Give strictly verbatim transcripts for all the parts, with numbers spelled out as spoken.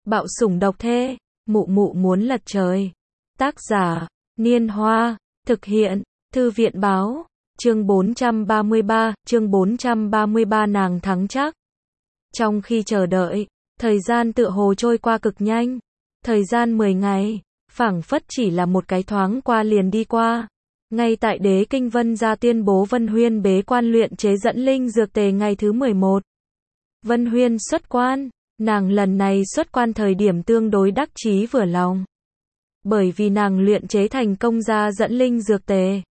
Bạo sủng độc thê, mụ mụ muốn lật trời. Tác giả, Niên Hoa, thực hiện, Thư viện Báo, chương bốn trăm ba mươi ba, chương bốn trăm ba mươi ba nàng thắng chắc. Trong khi chờ đợi, thời gian tựa hồ trôi qua cực nhanh. Thời gian mười ngày, phảng phất chỉ là một cái thoáng qua liền đi qua. Ngay tại Đế Kinh Vân gia tuyên bố Vân Huyên bế quan luyện chế dẫn linh dược tề ngày thứ mười một. Vân Huyên xuất quan, nàng lần này xuất quan thời điểm tương đối đắc chí vừa lòng. Bởi vì nàng luyện chế thành công ra dẫn linh dược tề.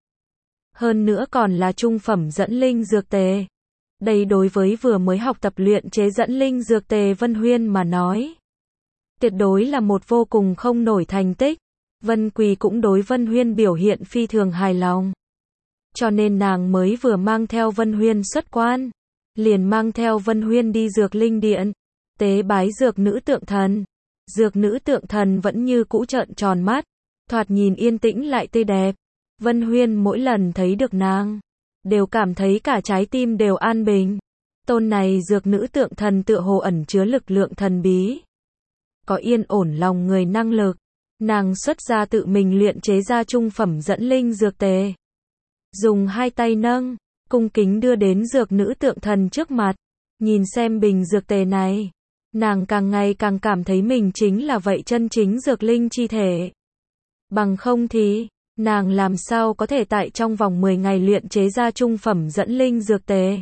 Hơn nữa còn là trung phẩm dẫn linh dược tề. Đây đối với vừa mới học tập luyện chế dẫn linh dược tề Vân Huyên mà nói, tuyệt đối là một vô cùng không nổi thành tích. Vân Quỳ cũng đối Vân Huyên biểu hiện phi thường hài lòng. Cho nên nàng mới vừa mang theo Vân Huyên xuất quan, liền mang theo Vân Huyên đi dược linh điện, tế bái dược nữ tượng thần. Dược nữ tượng thần vẫn như cũ trợn tròn mắt, thoạt nhìn yên tĩnh lại tươi đẹp. Vân Huyên mỗi lần thấy được nàng, đều cảm thấy cả trái tim đều an bình. Tôn này dược nữ tượng thần tựa hồ ẩn chứa lực lượng thần bí, có yên ổn lòng người năng lực. Nàng xuất ra tự mình luyện chế ra trung phẩm dẫn linh dược tề. Dùng hai tay nâng, cung kính đưa đến dược nữ tượng thần trước mặt. Nhìn xem bình dược tề này, nàng càng ngày càng cảm thấy mình chính là vậy chân chính dược linh chi thể. Bằng không thì, nàng làm sao có thể tại trong vòng mười ngày luyện chế ra trung phẩm dẫn linh dược tề.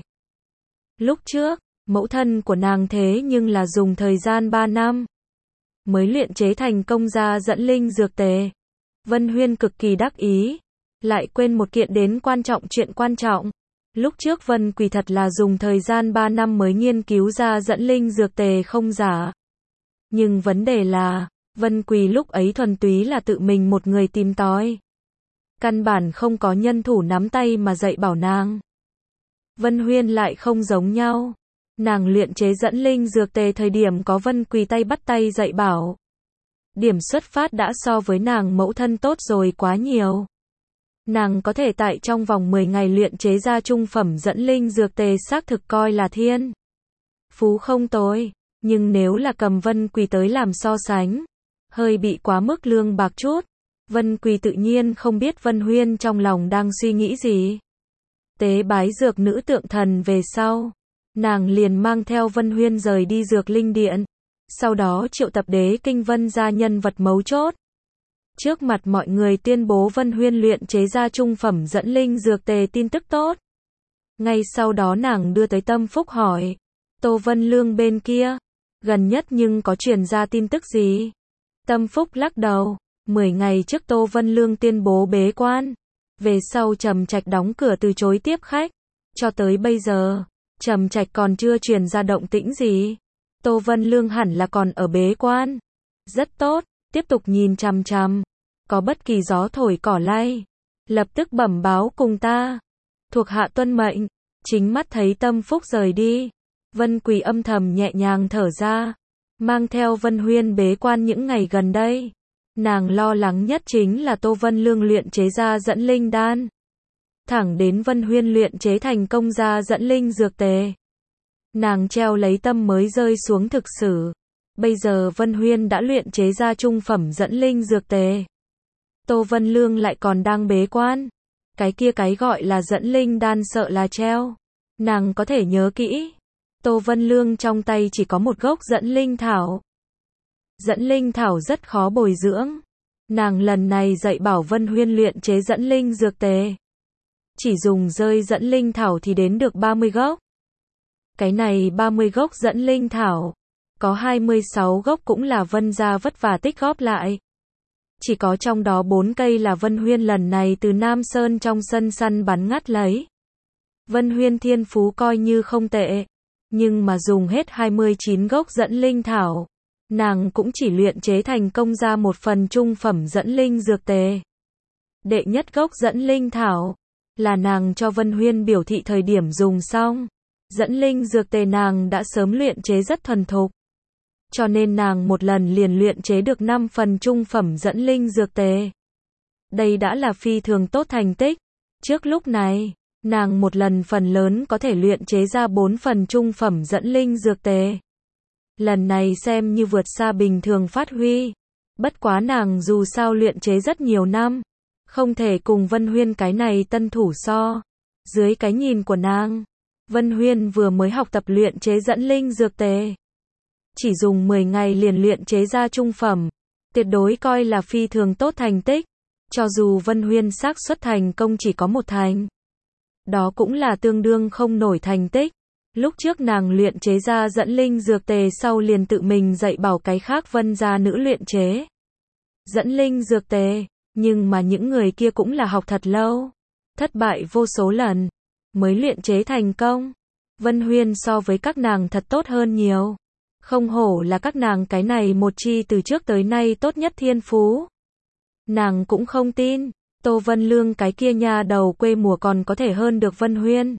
Lúc trước, mẫu thân của nàng thế nhưng là dùng thời gian ba năm mới luyện chế thành công ra dẫn linh dược tề. Vân Huyên cực kỳ đắc ý, lại quên một kiện đến quan trọng chuyện quan trọng. Lúc trước Vân Quỳ thật là dùng thời gian ba năm mới nghiên cứu ra dẫn linh dược tề không giả. Nhưng vấn đề là, Vân Quỳ lúc ấy thuần túy là tự mình một người tìm tòi. Căn bản không có nhân thủ nắm tay mà dạy bảo nàng. Vân Huyên lại không giống nhau. Nàng luyện chế dẫn linh dược tề thời điểm có Vân Quỳ tay bắt tay dạy bảo. Điểm xuất phát đã so với nàng mẫu thân tốt rồi quá nhiều. Nàng có thể tại trong vòng mười ngày luyện chế ra trung phẩm dẫn linh dược tề xác thực coi là thiên phú không tồi. Nhưng nếu là cầm Vân Quỳ tới làm so sánh, hơi bị quá mức lương bạc chút. Vân Quỳ tự nhiên không biết Vân Huyên trong lòng đang suy nghĩ gì. Tế bái dược nữ tượng thần về sau, nàng liền mang theo Vân Huyên rời đi dược linh điện. Sau đó triệu tập Đế Kinh Vân gia nhân vật mấu chốt. Trước mặt mọi người tuyên bố Vân Huyên luyện chế ra trung phẩm dẫn linh dược tề tin tức tốt. Ngay sau đó nàng đưa tới Tâm Phúc hỏi, Tô Vân Lương bên kia, gần nhất nhưng có truyền ra tin tức gì? Tâm Phúc lắc đầu, mười ngày trước Tô Vân Lương tuyên bố bế quan. Về sau Trầm Trạch đóng cửa từ chối tiếp khách. Cho tới bây giờ, Trầm Trạch còn chưa truyền ra động tĩnh gì. Tô Vân Lương hẳn là còn ở bế quan. Rất tốt, tiếp tục nhìn chằm chằm. Có bất kỳ gió thổi cỏ lay, lập tức bẩm báo cùng ta. Thuộc hạ tuân mệnh. Chính mắt thấy Tâm Phúc rời đi, Vân Quỳ âm thầm nhẹ nhàng thở ra. Mang theo Vân Huyên bế quan những ngày gần đây, nàng lo lắng nhất chính là Tô Vân Lương luyện chế ra dẫn linh đan. Thẳng đến Vân Huyên luyện chế thành công ra dẫn linh dược tề, nàng treo lấy tâm mới rơi xuống thực sự. Bây giờ Vân Huyên đã luyện chế ra trung phẩm dẫn linh dược tề. Tô Vân Lương lại còn đang bế quan. Cái kia cái gọi là dẫn linh đan sợ là treo. Nàng có thể nhớ kỹ. Tô Vân Lương trong tay chỉ có một gốc dẫn linh thảo. Dẫn linh thảo rất khó bồi dưỡng. Nàng lần này dạy bảo Vân Huyên luyện chế dẫn linh dược tề. Chỉ dùng rơi dẫn linh thảo thì đến được ba mươi gốc. Cái này ba mươi gốc dẫn linh thảo, có hai mươi sáu gốc cũng là Vân gia vất vả tích góp lại. Chỉ có trong đó bốn cây là Vân Huyên lần này từ Nam Sơn trong sân săn bắn ngắt lấy. Vân Huyên thiên phú coi như không tệ, nhưng mà dùng hết hai mươi chín gốc dẫn linh thảo, nàng cũng chỉ luyện chế thành công ra một phần trung phẩm dẫn linh dược tề. Đệ nhất gốc dẫn linh thảo là nàng cho Vân Huyên biểu thị thời điểm dùng xong. Dẫn linh dược tề nàng đã sớm luyện chế rất thuần thục, cho nên nàng một lần liền luyện chế được năm phần trung phẩm dẫn linh dược tề. Đây đã là phi thường tốt thành tích. Trước lúc này, nàng một lần phần lớn có thể luyện chế ra bốn phần trung phẩm dẫn linh dược tề. Lần này xem như vượt xa bình thường phát huy. Bất quá nàng dù sao luyện chế rất nhiều năm, không thể cùng Vân Huyên cái này tân thủ so. Dưới cái nhìn của nàng, Vân Huyên vừa mới học tập luyện chế dẫn linh dược tề. Chỉ dùng mười ngày liền luyện chế ra trung phẩm, tuyệt đối coi là phi thường tốt thành tích. Cho dù Vân Huyên xác suất thành công chỉ có một thành, đó cũng là tương đương không nổi thành tích. Lúc trước nàng luyện chế ra dẫn linh dược tề sau liền tự mình dạy bảo cái khác Vân gia nữ luyện chế dẫn linh dược tề, nhưng mà những người kia cũng là học thật lâu, thất bại vô số lần, mới luyện chế thành công. Vân Huyên so với các nàng thật tốt hơn nhiều. Không hổ là các nàng cái này một chi từ trước tới nay tốt nhất thiên phú. Nàng cũng không tin, Tô Vân Lương cái kia nha đầu quê mùa còn có thể hơn được Vân Huyên.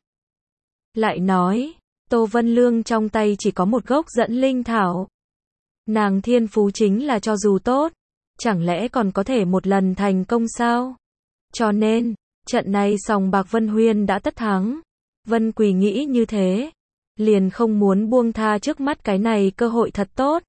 Lại nói, Tô Vân Lương trong tay chỉ có một gốc dẫn linh thảo. Nàng thiên phú chính là cho dù tốt, chẳng lẽ còn có thể một lần thành công sao? Cho nên, trận này sòng bạc Vân Huyên đã tất thắng. Vân Quỳ nghĩ như thế, liền không muốn buông tha trước mắt cái này cơ hội thật tốt.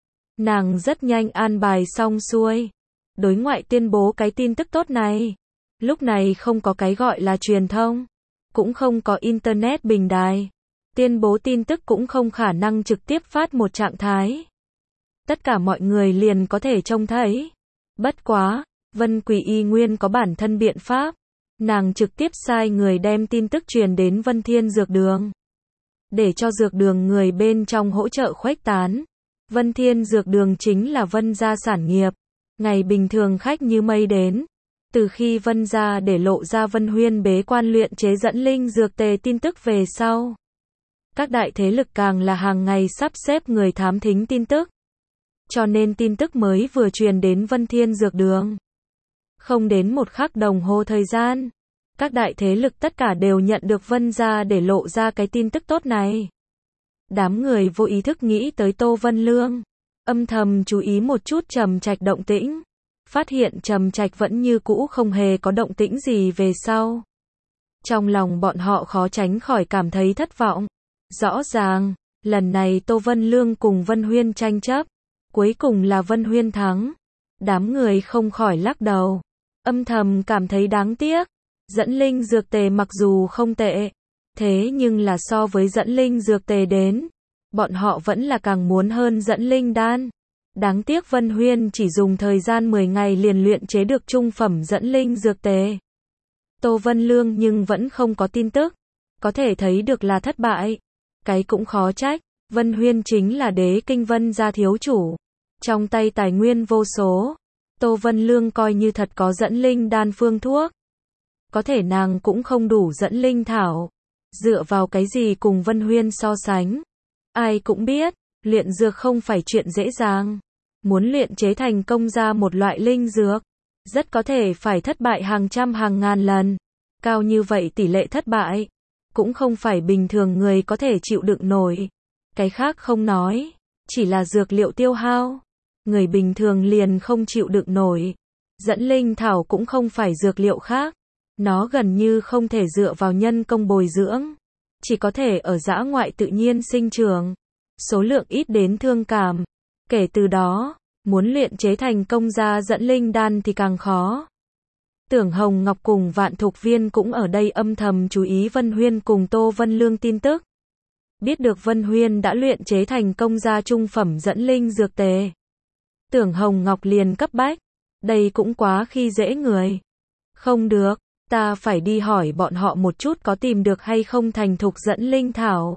Nàng rất nhanh an bài xong xuôi, đối ngoại tuyên bố cái tin tức tốt này. Lúc này không có cái gọi là truyền thông, cũng không có internet bình đài, tuyên bố tin tức cũng không khả năng trực tiếp phát một trạng thái. Tất cả mọi người liền có thể trông thấy. Bất quá, Vân Quỳ y nguyên có bản thân biện pháp. Nàng trực tiếp sai người đem tin tức truyền đến Vân Thiên Dược Đường, để cho dược đường người bên trong hỗ trợ khuếch tán. Vân Thiên Dược Đường chính là Vân gia sản nghiệp, ngày bình thường khách như mây đến. Từ khi Vân gia để lộ ra Vân Huyên bế quan luyện chế dẫn linh dược tề tin tức về sau, các đại thế lực càng là hàng ngày sắp xếp người thám thính tin tức. Cho nên tin tức mới vừa truyền đến Vân Thiên Dược Đường, không đến một khắc đồng hồ thời gian, các đại thế lực tất cả đều nhận được Vân gia để lộ ra cái tin tức tốt này. Đám người vô ý thức nghĩ tới Tô Vân Lương, âm thầm chú ý một chút Trầm Trạch động tĩnh, phát hiện Trầm Trạch vẫn như cũ không hề có động tĩnh gì về sau. Trong lòng bọn họ khó tránh khỏi cảm thấy thất vọng. Rõ ràng, lần này Tô Vân Lương cùng Vân Huyên tranh chấp, cuối cùng là Vân Huyên thắng. Đám người không khỏi lắc đầu, âm thầm cảm thấy đáng tiếc. Dẫn linh dược tề mặc dù không tệ, thế nhưng là so với dẫn linh dược tề đến, bọn họ vẫn là càng muốn hơn dẫn linh đan. Đáng tiếc Vân Huyên chỉ dùng thời gian mười ngày liền luyện chế được trung phẩm dẫn linh dược tề. Tô Vân Lương nhưng vẫn không có tin tức, có thể thấy được là thất bại. Cái cũng khó trách, Vân Huyên chính là đế kinh Vân gia thiếu chủ, trong tay tài nguyên vô số. Tô Vân Lương coi như thật có dẫn linh đan phương thuốc, có thể nàng cũng không đủ dẫn linh thảo. Dựa vào cái gì cùng Vân Huyên so sánh? Ai cũng biết, luyện dược không phải chuyện dễ dàng. Muốn luyện chế thành công ra một loại linh dược, rất có thể phải thất bại hàng trăm hàng ngàn lần. Cao như vậy tỷ lệ thất bại, cũng không phải bình thường người có thể chịu đựng nổi. Cái khác không nói, chỉ là dược liệu tiêu hao, người bình thường liền không chịu đựng nổi. Dẫn linh thảo cũng không phải dược liệu khác, nó gần như không thể dựa vào nhân công bồi dưỡng, chỉ có thể ở dã ngoại tự nhiên sinh trưởng, số lượng ít đến thương cảm. Kể từ đó, muốn luyện chế thành công ra dẫn linh đan thì càng khó. Tưởng Hồng Ngọc cùng Vạn Thục Viên cũng ở đây âm thầm chú ý Vân Huyên cùng Tô Vân Lương tin tức. Biết được Vân Huyên đã luyện chế thành công ra trung phẩm dẫn linh dược tề, Tưởng Hồng Ngọc liền cấp bách, đây cũng quá khi dễ người. Không được, ta phải đi hỏi bọn họ một chút có tìm được hay không thành thục dẫn linh thảo.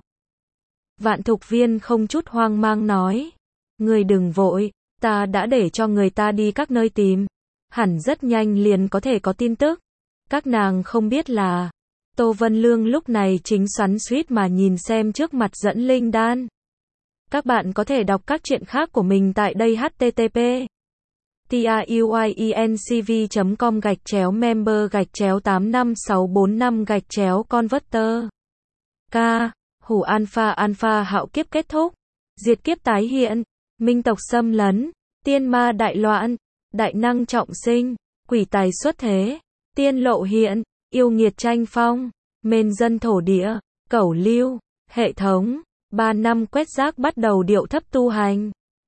Vạn Thục Viên không chút hoang mang nói, người đừng vội, ta đã để cho người ta đi các nơi tìm, hẳn rất nhanh liền có thể có tin tức. Các nàng không biết là, Tô Vân Lương lúc này chính xoắn xuýt mà nhìn xem trước mặt dẫn linh đan. Các bạn có thể đọc các chuyện khác của mình tại đây http truyencv chấm com gạch chéo member gạch chéo tám năm sáu bốn năm gạch chéo converter. K. Hủ alpha alpha hạo kiếp kết thúc, diệt kiếp tái hiện, minh tộc xâm lấn, tiên ma đại loạn, đại năng trọng sinh, quỷ tài xuất thế, tiên lộ hiện, yêu nghiệt tranh phong, mên dân thổ địa, cẩu lưu, hệ thống, ba năm quét rác bắt đầu điệu thấp tu hành.